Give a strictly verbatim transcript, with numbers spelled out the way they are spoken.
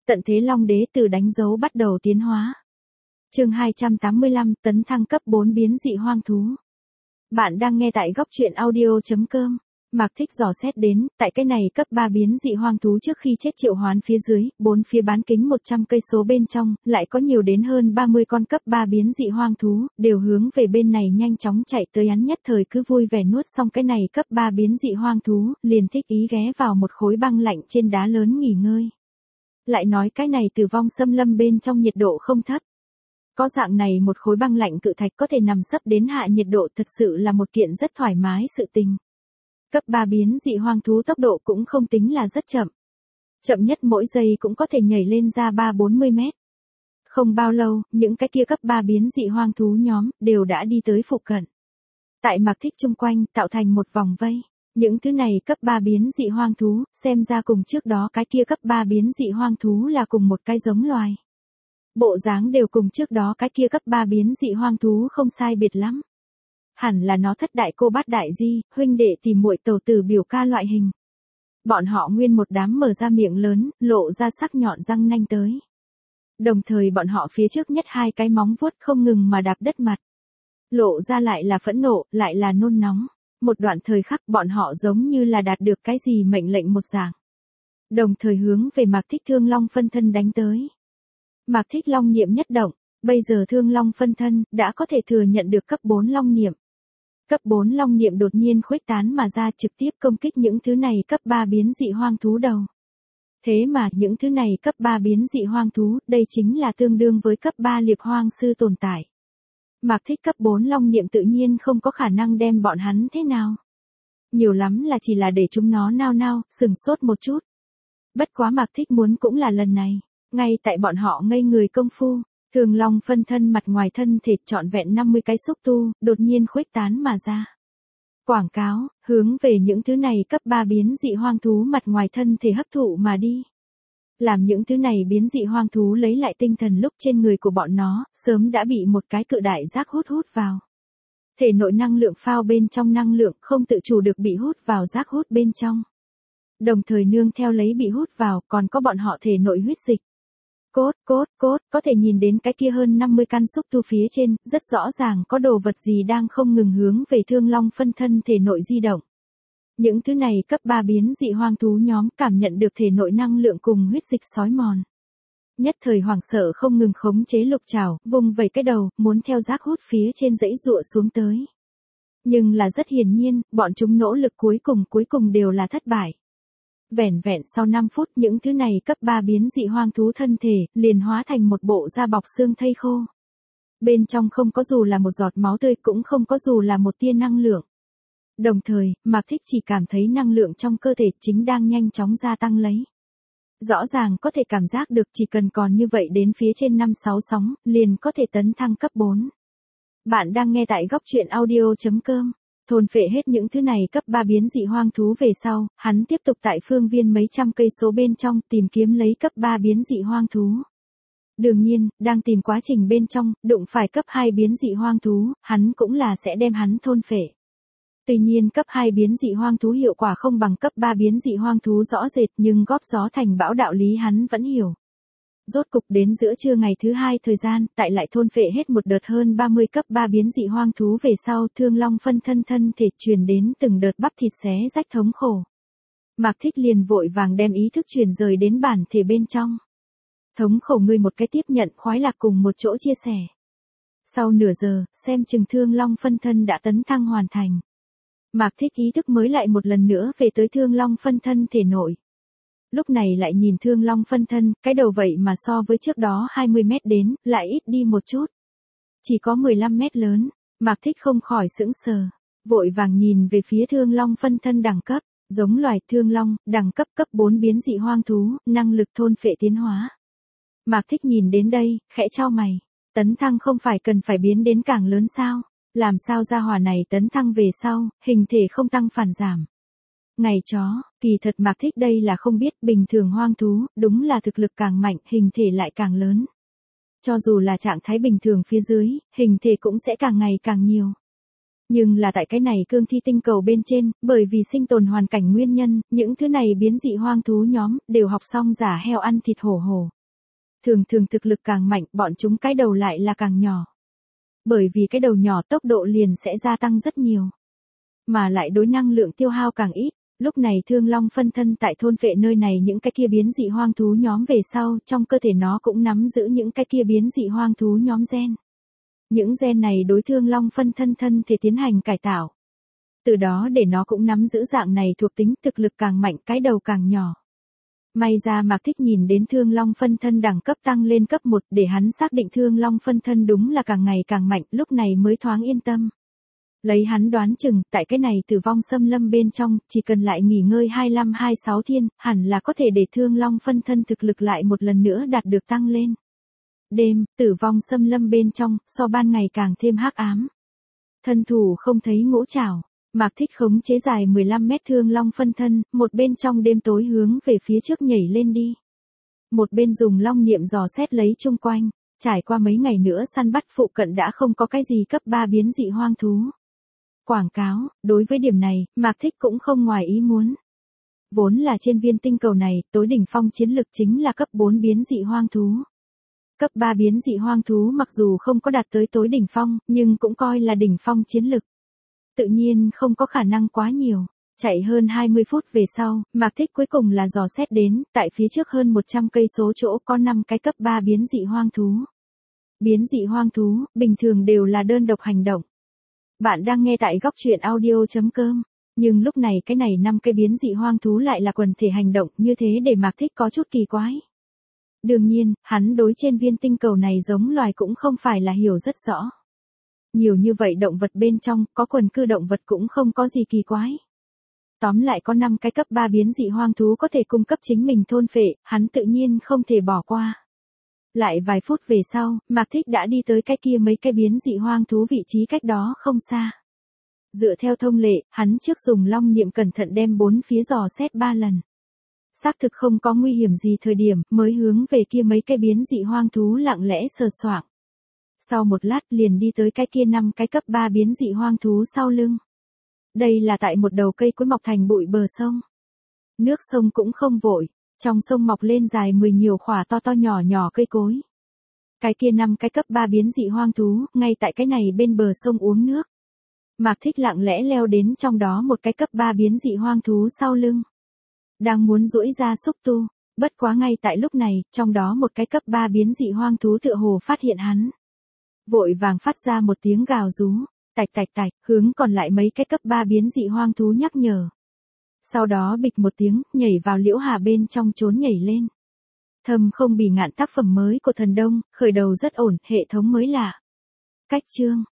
Tận thế Long Đế từ đánh dấu bắt đầu tiến hóa. Chương hai trăm tám mươi lăm, tấn thăng cấp bốn biến dị hoang thú. Bạn đang nghe tại góc truyện audio chấm com. Mạc Thích dò xét đến, tại cái này cấp ba biến dị hoang thú trước khi chết triệu hoán phía dưới, bốn phía bán kính một trăm cây số bên trong, lại có nhiều đến hơn ba mươi con cấp ba biến dị hoang thú, đều hướng về bên này nhanh chóng chạy tới, hắn nhất thời cứ vui vẻ nuốt xong cái này cấp ba biến dị hoang thú, liền thích ý ghé vào một khối băng lạnh trên đá lớn nghỉ ngơi. Lại nói cái này tử vong xâm lâm bên trong nhiệt độ không thấp. Có dạng này một khối băng lạnh cự thạch có thể nằm sấp đến hạ nhiệt độ, thật sự là một kiện rất thoải mái sự tình. Cấp ba biến dị hoang thú tốc độ cũng không tính là rất chậm. Chậm nhất mỗi giây cũng có thể nhảy lên ra ba bốn mươi mét. Không bao lâu, những cái kia cấp ba biến dị hoang thú nhóm đều đã đi tới phụ cận. Tại Mạc Thích chung quanh tạo thành một vòng vây. Những thứ này cấp ba biến dị hoang thú, xem ra cùng trước đó cái kia cấp ba biến dị hoang thú là cùng một cái giống loài. Bộ dáng đều cùng trước đó cái kia cấp ba biến dị hoang thú không sai biệt lắm. Hẳn là nó thất đại cô bát đại di, huynh đệ tìm muội tẩu tử biểu ca loại hình. Bọn họ nguyên một đám mở ra miệng lớn, lộ ra sắc nhọn răng nanh tới. Đồng thời bọn họ phía trước nhất hai cái móng vuốt không ngừng mà đạp đất mặt. Lộ ra lại là phẫn nộ, lại là nôn nóng. Một đoạn thời khắc bọn họ giống như là đạt được cái gì mệnh lệnh một dạng. Đồng thời hướng về Mạc Thích Thương Long phân thân đánh tới. Mạc Thích Long niệm nhất động, bây giờ Thương Long phân thân đã có thể thừa nhận được cấp bốn Long niệm. Cấp bốn Long niệm đột nhiên khuếch tán mà ra, trực tiếp công kích những thứ này cấp ba biến dị hoang thú đầu. Thế mà những thứ này cấp ba biến dị hoang thú, đây chính là tương đương với cấp ba liệp hoang sư tồn tại. Mạc Thích cấp bốn Long niệm tự nhiên không có khả năng đem bọn hắn thế nào. Nhiều lắm là chỉ là để chúng nó nao nao, sừng sốt một chút. Bất quá Mạc Thích muốn cũng là lần này. Ngay tại bọn họ ngây người công phu, Thương Long phân thân mặt ngoài thân thể trọn vẹn năm mươi cái xúc tu, đột nhiên khuếch tán mà ra. Quảng cáo, hướng về những thứ này cấp ba biến dị hoang thú mặt ngoài thân thể hấp thụ mà đi. Làm những thứ này biến dị hoang thú lấy lại tinh thần lúc trên người của bọn nó, sớm đã bị một cái cự đại rác hút hút vào. Thể nội năng lượng phao bên trong năng lượng không tự chủ được bị hút vào rác hút bên trong. Đồng thời nương theo lấy bị hút vào còn có bọn họ thể nội huyết dịch. Cốt, cốt, cốt, có thể nhìn đến cái kia hơn năm mươi căn xúc tu phía trên, rất rõ ràng có đồ vật gì đang không ngừng hướng về Thương Long phân thân thể nội di động. Những thứ này cấp ba biến dị hoang thú nhóm cảm nhận được thể nội năng lượng cùng huyết dịch xói mòn. Nhất thời hoảng sợ không ngừng khống chế lục trảo, vùng vẩy cái đầu, muốn theo rác hút phía trên dãy dụa xuống tới. Nhưng là rất hiển nhiên, bọn chúng nỗ lực cuối cùng cuối cùng đều là thất bại. Vẻn vẹn sau năm phút những thứ này cấp ba biến dị hoang thú thân thể, liền hóa thành một bộ da bọc xương thây khô. Bên trong không có dù là một giọt máu tươi, cũng không có dù là một tia năng lượng. Đồng thời, Mạc Thích chỉ cảm thấy năng lượng trong cơ thể chính đang nhanh chóng gia tăng lấy. Rõ ràng có thể cảm giác được chỉ cần còn như vậy đến phía trên năm sáu sóng, liền có thể tấn thăng cấp bốn. Bạn đang nghe tại góc truyện audio chấm com. Thôn phệ hết những thứ này cấp ba biến dị hoang thú về sau, hắn tiếp tục tại phương viên mấy trăm cây số bên trong tìm kiếm lấy cấp ba biến dị hoang thú. Đương nhiên, đang tìm quá trình bên trong, đụng phải cấp hai biến dị hoang thú, hắn cũng là sẽ đem hắn thôn phệ. Tuy nhiên cấp hai biến dị hoang thú hiệu quả không bằng cấp ba biến dị hoang thú rõ rệt, nhưng góp gió thành bão đạo lý hắn vẫn hiểu. Rốt cục đến giữa trưa ngày thứ hai thời gian, tại lại thôn phệ hết một đợt hơn ba mươi cấp ba biến dị hoang thú về sau, Thương Long phân thân thân thể truyền đến từng đợt bắp thịt xé rách thống khổ. Mạc Thích liền vội vàng đem ý thức truyền rời đến bản thể bên trong. Thống khổ ngươi một cái tiếp nhận, khoái lạc cùng một chỗ chia sẻ. Sau nửa giờ, xem chừng Thương Long phân thân đã tấn thăng hoàn thành. Mạc Thích ý thức mới lại một lần nữa về tới Thương Long phân thân thể nội. Lúc này lại nhìn Thương Long phân thân, cái đầu vậy mà so với trước đó hai mươi mét đến, lại ít đi một chút. Chỉ có mười lăm mét lớn, Mạc Thích không khỏi sững sờ. Vội vàng nhìn về phía Thương Long phân thân đẳng cấp, giống loài Thương Long, đẳng cấp cấp bốn biến dị hoang thú, năng lực thôn phệ tiến hóa. Mạc Thích nhìn đến đây, khẽ chau mày. Tấn thăng không phải cần phải biến đến càng lớn sao? Làm sao gia hỏa này tấn thăng về sau, hình thể không tăng phản giảm. Ngày chó, kỳ thật Mạc Thích đây là không biết, bình thường hoang thú, đúng là thực lực càng mạnh, hình thể lại càng lớn. Cho dù là trạng thái bình thường phía dưới, hình thể cũng sẽ càng ngày càng nhiều. Nhưng là tại cái này cương thi tinh cầu bên trên, bởi vì sinh tồn hoàn cảnh nguyên nhân, những thứ này biến dị hoang thú nhóm, đều học xong giả heo ăn thịt hổ hổ. Thường thường thực lực càng mạnh, bọn chúng cái đầu lại là càng nhỏ. Bởi vì cái đầu nhỏ tốc độ liền sẽ gia tăng rất nhiều. Mà lại đối năng lượng tiêu hao càng ít. Lúc này Thương Long phân thân tại thôn vệ nơi này những cái kia biến dị hoang thú nhóm về sau, trong cơ thể nó cũng nắm giữ những cái kia biến dị hoang thú nhóm gen. Những gen này đối Thương Long phân thân thân thể tiến hành cải tạo. Từ đó để nó cũng nắm giữ dạng này thuộc tính, thực lực càng mạnh cái đầu càng nhỏ. May ra Mạc Thích nhìn đến Thương Long phân thân đẳng cấp tăng lên cấp một để hắn xác định Thương Long phân thân đúng là càng ngày càng mạnh, lúc này mới thoáng yên tâm. Lấy hắn đoán chừng, tại cái này tử vong xâm lâm bên trong, chỉ cần lại nghỉ ngơi hai mươi lăm hai mươi sáu thiên, hẳn là có thể để Thương Long phân thân thực lực lại một lần nữa đạt được tăng lên. Đêm, tử vong xâm lâm bên trong, so ban ngày càng thêm hắc ám. Thân thủ không thấy ngũ trảo, Mạc Thích khống chế dài mười lăm mét Thương Long phân thân, một bên trong đêm tối hướng về phía trước nhảy lên đi. Một bên dùng long niệm dò xét lấy chung quanh, trải qua mấy ngày nữa săn bắt phụ cận đã không có cái gì cấp ba biến dị hoang thú. Quảng cáo, đối với điểm này, Mạc Thích cũng không ngoài ý muốn. Vốn là trên viên tinh cầu này, tối đỉnh phong chiến lực chính là cấp bốn biến dị hoang thú. Cấp ba biến dị hoang thú mặc dù không có đạt tới tối đỉnh phong, nhưng cũng coi là đỉnh phong chiến lực. Tự nhiên không có khả năng quá nhiều. Chạy hơn hai mươi phút về sau, Mạc Thích cuối cùng là dò xét đến, tại phía trước hơn một trăm cây số chỗ có năm cái cấp ba biến dị hoang thú. Biến dị hoang thú, bình thường đều là đơn độc hành động. Bạn đang nghe tại góc truyện audio chấm com, nhưng lúc này cái này năm cái biến dị hoang thú lại là quần thể hành động, như thế để Mạc Thích có chút kỳ quái. Đương nhiên, hắn đối trên viên tinh cầu này giống loài cũng không phải là hiểu rất rõ. Nhiều như vậy động vật bên trong, có quần cư động vật cũng không có gì kỳ quái. Tóm lại có năm cái cấp ba biến dị hoang thú có thể cung cấp chính mình thôn phệ, hắn tự nhiên không thể bỏ qua. Lại vài phút về sau, Mạc Thích đã đi tới cái kia mấy cái biến dị hoang thú vị trí cách đó không xa. Dựa theo thông lệ, hắn trước dùng long niệm cẩn thận đem bốn phía dò xét ba lần. Xác thực không có nguy hiểm gì thời điểm, mới hướng về kia mấy cái biến dị hoang thú lặng lẽ sờ soạng. Sau một lát liền đi tới cái kia năm cái cấp ba biến dị hoang thú sau lưng. Đây là tại một đầu cây cối mọc thành bụi bờ sông. Nước sông cũng không vội, trong sông mọc lên dài mười nhiều khỏa to to nhỏ nhỏ cây cối. Cái kia năm cái cấp ba biến dị hoang thú, ngay tại cái này bên bờ sông uống nước. Mạc Thích lặng lẽ leo đến trong đó một cái cấp ba biến dị hoang thú sau lưng. Đang muốn duỗi ra xúc tu, bất quá ngay tại lúc này, trong đó một cái cấp ba biến dị hoang thú tựa hồ phát hiện hắn. Vội vàng phát ra một tiếng gào rú, tạch tạch tạch, hướng còn lại mấy cái cấp ba biến dị hoang thú nhắc nhở. Sau đó bịch một tiếng, nhảy vào liễu hà bên trong trốn nhảy lên. Thầm không bì ngạn tác phẩm mới của thần Đông, khởi đầu rất ổn, hệ thống mới lạ. Cách chương.